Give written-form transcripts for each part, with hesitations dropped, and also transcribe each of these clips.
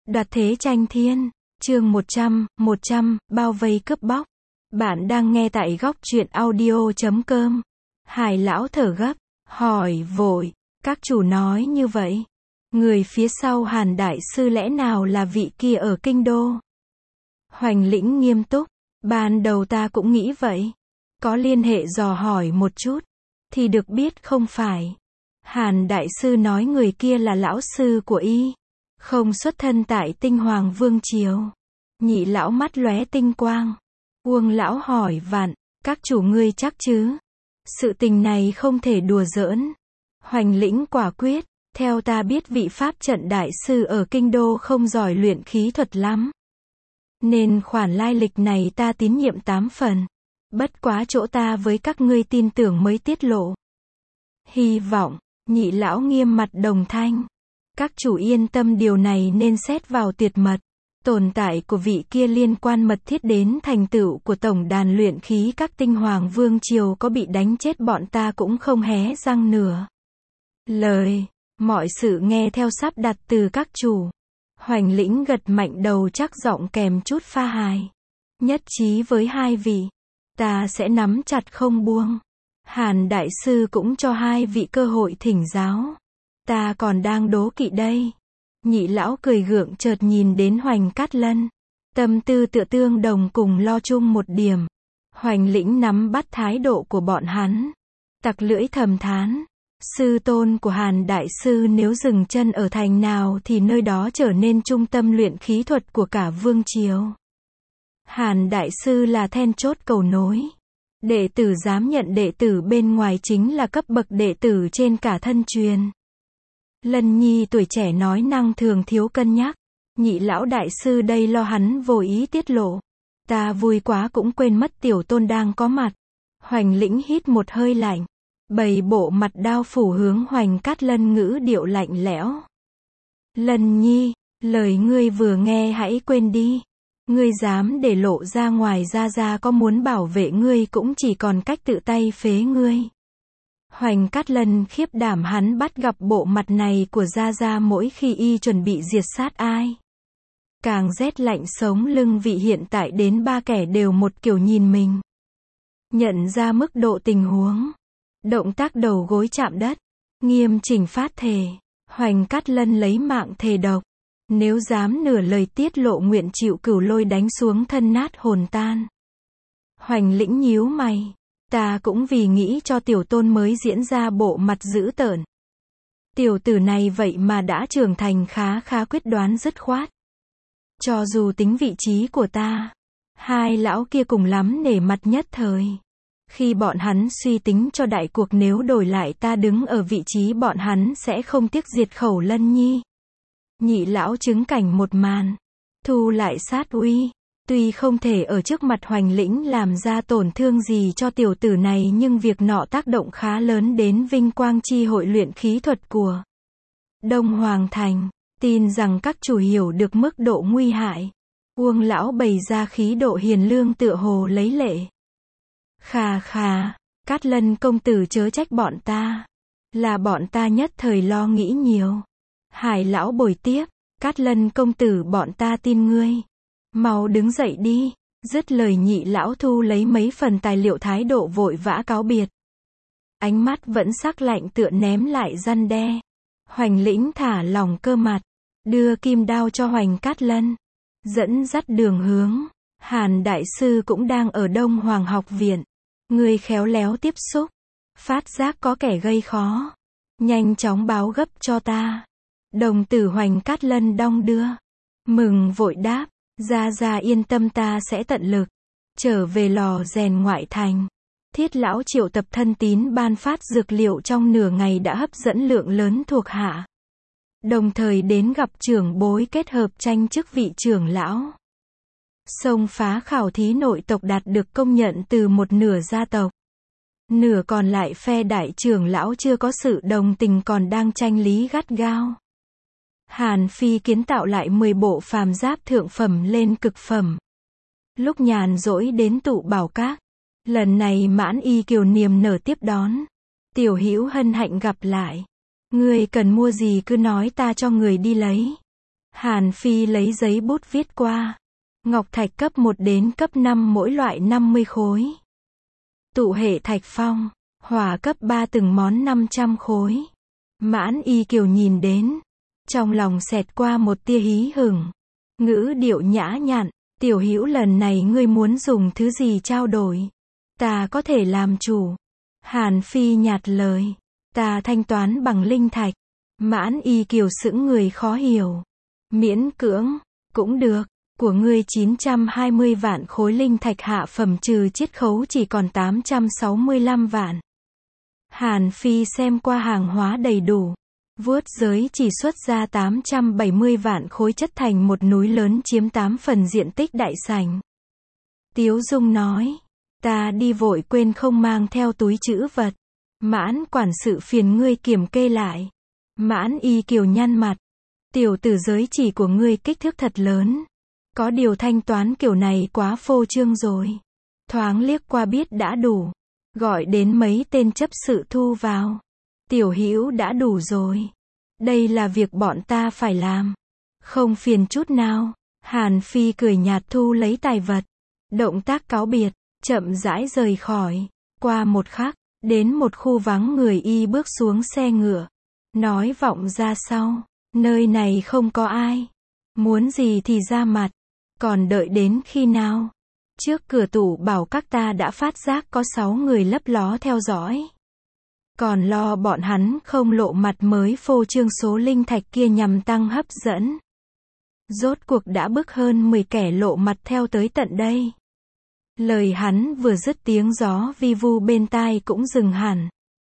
Đoạt thế tranh thiên, chương 100, bao vây cướp bóc. Bạn đang nghe tại góc truyện audio.com. Hải lão thở gấp, hỏi vội, các chủ nói như vậy. Người phía sau Hàn đại sư lẽ nào là vị kia ở kinh đô? Hoành Lĩnh nghiêm túc, ban đầu ta cũng nghĩ vậy. Có liên hệ dò hỏi một chút, thì được biết không phải. Hàn đại sư nói người kia là lão sư của y, không xuất thân tại Tinh Hoàng Vương Triều. Nhị lão mắt lóe tinh quang. Uông lão hỏi vặn, các chủ ngươi chắc chứ? Sự tình này không thể đùa giỡn. Hoành Lĩnh quả quyết, theo ta biết vị pháp trận đại sư ở kinh đô không giỏi luyện khí thuật lắm. Nên khoản lai lịch này ta tín nhiệm 8 phần. Bất quá chỗ ta với các ngươi tin tưởng mới tiết lộ. Hy vọng, nhị lão nghiêm mặt đồng thanh. Các chủ yên tâm, điều này nên xét vào tuyệt mật. Tồn tại của vị kia liên quan mật thiết đến thành tựu của tổng đàn luyện khí các Tinh Hoàng Vương Triều, có bị đánh chết bọn ta cũng không hé răng nửa lời. Mọi sự nghe theo sắp đặt từ các chủ. Hoành Lĩnh gật mạnh đầu, chắc giọng kèm chút pha hài. Nhất trí với hai vị, ta sẽ nắm chặt không buông. Hàn đại sư cũng cho hai vị cơ hội thỉnh giáo. Ta còn đang đố kỵ đây. Nhị lão cười gượng, chợt nhìn đến Hoành Cát Lân. Tâm tư tựa tương đồng, cùng lo chung một điểm. Hoành Lĩnh nắm bắt thái độ của bọn hắn, tặc lưỡi thầm thán. Sư tôn của Hàn đại sư nếu dừng chân ở thành nào thì nơi đó trở nên trung tâm luyện khí thuật của cả vương triều. Hàn đại sư là then chốt cầu nối. Đệ tử dám nhận đệ tử bên ngoài chính là cấp bậc đệ tử trên cả thân truyền. Lân Nhi tuổi trẻ nói năng thường thiếu cân nhắc. Nhị lão đại sư đây lo hắn vô ý tiết lộ. Ta vui quá cũng quên mất tiểu tôn đang có mặt. Hoành Lĩnh hít một hơi lạnh, bày bộ mặt đao phủ hướng Hoành Cát Lân, ngữ điệu lạnh lẽo. Lân Nhi, lời ngươi vừa nghe hãy quên đi. Ngươi dám để lộ ra ngoài, Gia có muốn bảo vệ ngươi cũng chỉ còn cách tự tay phế ngươi. Hoành Cát Lân khiếp đảm, hắn bắt gặp bộ mặt này của Gia mỗi khi y chuẩn bị diệt sát ai. Càng rét lạnh sống lưng, vị hiện tại đến ba kẻ đều một kiểu nhìn mình. Nhận ra mức độ tình huống, động tác đầu gối chạm đất, nghiêm chỉnh phát thề. Hoành Cát Lân lấy mạng thề độc, nếu dám nửa lời tiết lộ nguyện chịu cửu lôi đánh xuống thân nát hồn tan. Hoành Lĩnh nhíu mày, ta cũng vì nghĩ cho tiểu tôn mới diễn ra bộ mặt dữ tợn. Tiểu tử này vậy mà đã trưởng thành khá quyết đoán dứt khoát. Cho dù tính vị trí của ta, hai lão kia cùng lắm nể mặt nhất thời. Khi bọn hắn suy tính cho đại cuộc, nếu đổi lại ta đứng ở vị trí bọn hắn sẽ không tiếc diệt khẩu Lân Nhi. Nhị lão chứng cảnh một màn, thu lại sát uy. Tuy không thể ở trước mặt Hoành Lĩnh làm ra tổn thương gì cho tiểu tử này, nhưng việc nọ tác động khá lớn đến vinh quang chi hội luyện khí thuật của Đông Hoàng Thành. Tin rằng các chủ hiểu được mức độ nguy hại. Uông lão bày ra khí độ hiền lương, tựa hồ lấy lệ. Khà, Cát Lân công tử chớ trách bọn ta. Là bọn ta nhất thời lo nghĩ nhiều. Hải lão bồi tiếp, Cát Lân công tử, bọn ta tin ngươi. Mau đứng dậy đi. Dứt lời, nhị lão thu lấy mấy phần tài liệu, thái độ vội vã cáo biệt. Ánh mắt vẫn sắc lạnh, tựa ném lại răn đe. Hoành Lĩnh thả lỏng cơ mặt, đưa kim đao cho Hoành Cát Lân, dẫn dắt đường hướng. Hàn đại sư cũng đang ở Đông Hoàng học viện. Ngươi khéo léo tiếp xúc, phát giác có kẻ gây khó, nhanh chóng báo gấp cho ta. Đồng tử Hoành Cát Lân đong đưa, mừng vội đáp, Gia yên tâm, ta sẽ tận lực. Trở về lò rèn ngoại thành, Thiết lão triệu tập thân tín ban phát dược liệu trong nửa ngày đã hấp dẫn lượng lớn thuộc hạ. Đồng thời đến gặp trưởng bối, kết hợp tranh chức vị trưởng lão. Xông phá khảo thí nội tộc, đạt được công nhận từ một nửa gia tộc. Nửa còn lại phe đại trưởng lão chưa có sự đồng tình, còn đang tranh lý gắt gao. Hàn Phi kiến tạo lại 10 bộ phàm giáp thượng phẩm lên cực phẩm. Lúc nhàn rỗi đến tụ bảo các. Lần này Mãn Y Kiều niềm nở tiếp đón. Tiểu Hữu hân hạnh gặp lại. Ngươi cần mua gì cứ nói, ta cho người đi lấy. Hàn Phi lấy giấy bút viết qua. Ngọc thạch cấp 1 đến cấp 5 mỗi loại 50 khối. Tụ hệ thạch phong, hỏa cấp 3 từng món 500 khối. Mãn Y Kiều nhìn đến, trong lòng xẹt qua một tia hí hửng. Ngữ điệu nhã nhặn, tiểu hữu lần này ngươi muốn dùng thứ gì trao đổi? Ta có thể làm chủ. Hàn Phi nhạt lời. Ta thanh toán bằng linh thạch. Mãn Y Kiều sững người khó hiểu. Miễn cưỡng, cũng được. Của ngươi 920 vạn khối linh thạch hạ phẩm trừ chiết khấu chỉ còn 865 vạn. Hàn Phi xem qua hàng hóa đầy đủ. Vuốt giới chỉ xuất ra 870 vạn khối chất thành một núi lớn chiếm 8 phần diện tích đại sảnh. Tiếu Dung nói. Ta đi vội quên không mang theo túi trữ vật. Mãn quản sự phiền ngươi kiểm kê lại. Mãn Y Kiều nhăn mặt. Tiểu tử giới chỉ của ngươi kích thước thật lớn. Có điều thanh toán kiểu này quá phô trương rồi. Thoáng liếc qua biết đã đủ. Gọi đến mấy tên chấp sự thu vào. Tiểu hữu đã đủ rồi. Đây là việc bọn ta phải làm. Không phiền chút nào. Hàn Phi cười nhạt thu lấy tài vật. Động tác cáo biệt, chậm rãi rời khỏi. Qua một khắc, đến một khu vắng người y bước xuống xe ngựa. Nói vọng ra sau. Nơi này không có ai. Muốn gì thì ra mặt. Còn đợi đến khi nào? Trước cửa tủ bảo các ta đã phát giác có 6 người lấp ló theo dõi. Còn lo bọn hắn không lộ mặt mới phô trương số linh thạch kia nhằm tăng hấp dẫn. Rốt cuộc đã bức hơn 10 kẻ lộ mặt theo tới tận đây. Lời hắn vừa dứt tiếng gió vi vu bên tai cũng dừng hẳn.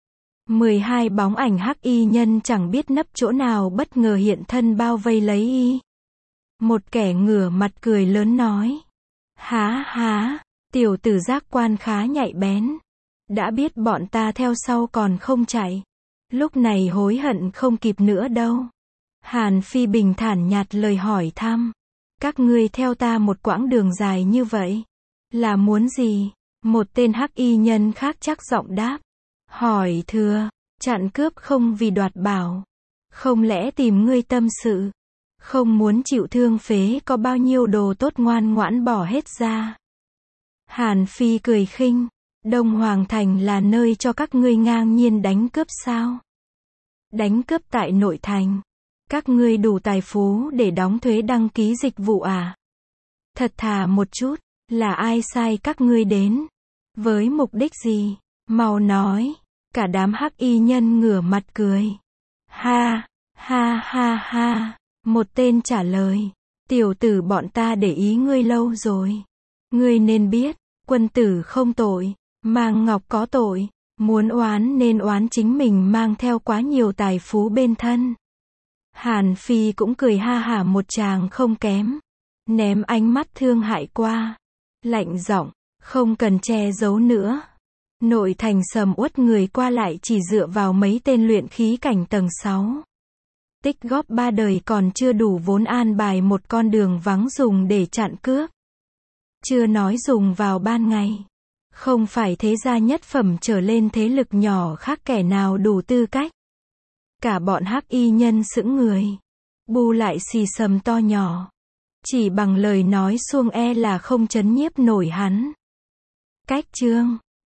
12 bóng ảnh hắc y nhân chẳng biết nấp chỗ nào bất ngờ hiện thân bao vây lấy y. Một kẻ ngửa mặt cười lớn nói. Há há, tiểu tử giác quan khá nhạy bén. Đã biết bọn ta theo sau còn không chạy. Lúc này hối hận không kịp nữa đâu. Hàn Phi bình thản nhạt lời hỏi thăm. Các ngươi theo ta một quãng đường dài như vậy. Là muốn gì? Một tên hắc y nhân khác chắc giọng đáp. Hỏi thưa, chặn cướp không vì đoạt bảo. Không lẽ tìm ngươi tâm sự? Không muốn chịu thương phế có bao nhiêu đồ tốt ngoan ngoãn bỏ hết ra. Hàn Phi cười khinh. Đông Hoàng Thành là nơi cho các ngươi ngang nhiên đánh cướp sao? Đánh cướp tại nội thành. Các ngươi đủ tài phú để đóng thuế đăng ký dịch vụ à? Thật thà một chút, là ai sai các ngươi đến? Với mục đích gì? Mau nói. Cả đám hắc y nhân ngửa mặt cười. Ha, ha ha ha. Một tên trả lời. Tiểu tử bọn ta để ý ngươi lâu rồi. Ngươi nên biết, quân tử không tội, mang ngọc có tội. Muốn oán nên oán chính mình mang theo quá nhiều tài phú bên thân. Hàn Phi cũng cười ha hả một tràng không kém. Ném ánh mắt thương hại qua. Lạnh giọng, không cần che giấu nữa. Nội thành sầm uất người qua lại chỉ dựa vào mấy tên luyện khí cảnh tầng 6. Tích góp 3 đời còn chưa đủ vốn an bài một con đường vắng dùng để chặn cướp. Chưa nói dùng vào ban ngày. Không phải thế gia nhất phẩm trở lên thế lực nhỏ khác kẻ nào đủ tư cách. Cả bọn hắc y nhân sững người. Bu lại xì sầm to nhỏ. Chỉ bằng lời nói suông là không chấn nhiếp nổi hắn. Cách chương